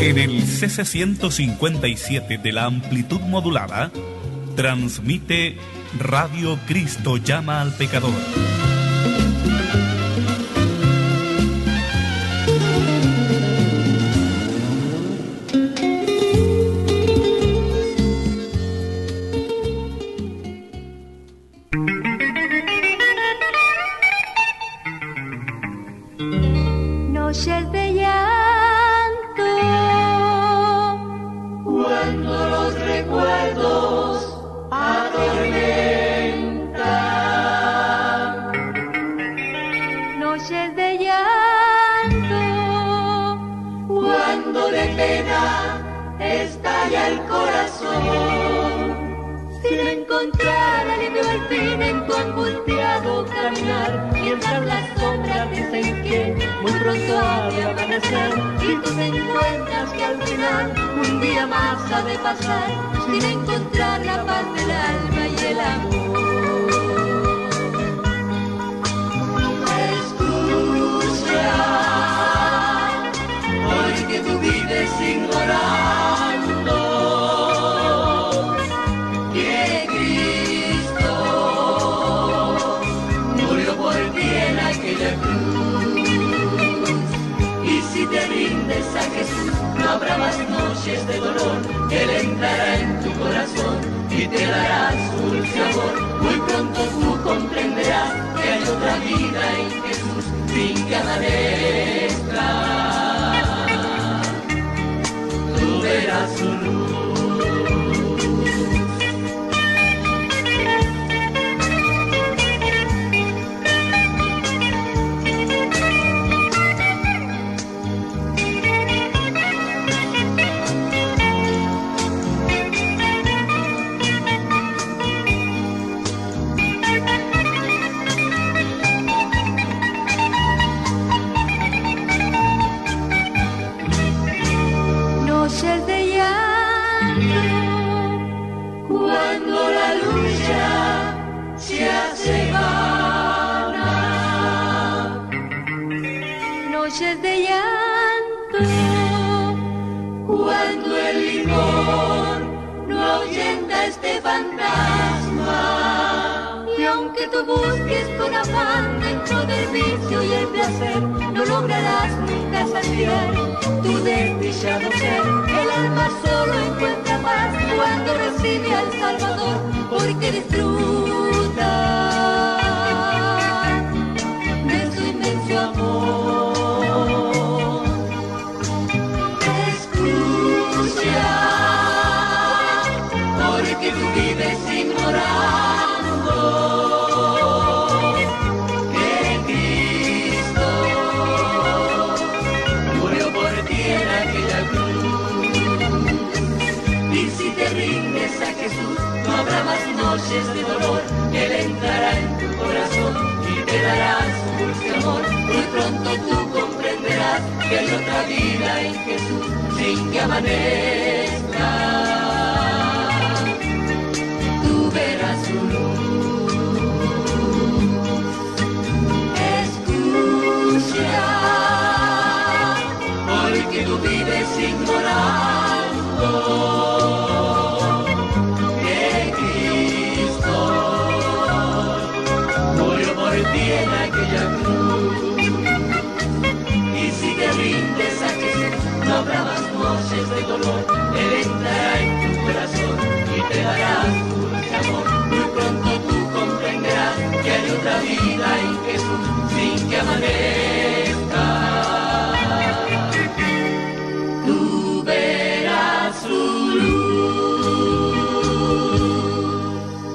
En el CC157 de la amplitud modulada, transmite Radio Cristo Llama al Pecador. Noches de llanto, cuando los recuerdos atormentan. Noches de llanto, cuando de pena estalla el corazón. Sin encontrar alivio al fin en tu angustiado caminar, mientras las sombras dicen que muy pronto ha de amanecer, y tú te encuentras que al final un día más ha de pasar, sin encontrar la paz del alma y el amor. Escucha, hoy que tú vives ignorando que Cristo murió por ti en aquella cruz. Y si te rindes a Jesús, no habrá más noches de dolor. Él entrará en tu corazón y te dará su dulce amor. Muy pronto tú comprenderás que hay otra vida en Jesús, sin que amanezca. Tú verás su luz. Noches de llanto, cuando la lucha se hace vana. Noches de llanto, cuando el licor no ahuyenta este fantasma. Y aunque tú busques con afán dentro del vicio y el placer, no lograrás nunca saciar tu desdichado ser. El alma solo encuentra paz cuando recibe al Salvador, porque disfruta de su inmenso amor. Escucha, porque tú vives ignorando que Cristo murió por ti en aquella cruz. Y si te rindes a Jesús, no habrá más noches de dolor. Él entrará en tu corazón y te dará su dulce amor. Muy pronto tú comprenderás que hay otra vida en Jesús, sin que amanezca. Tú verás su luz. Escucha, porque tú vives ignorando que Cristo murió por ti en aquella cruz. Y si te rindes a Jesús, no habrá más noches de dolor. Él entrará en tu corazón y te dará su dulce amor. Muy pronto tú comprenderás que hay otra vida en Jesús, sin que amanezca. Tú verás su luz.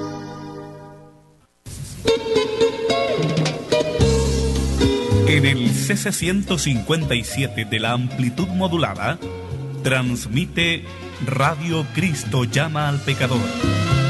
En el CC157 de la amplitud modulada, transmite Radio Cristo Llama al Pecador.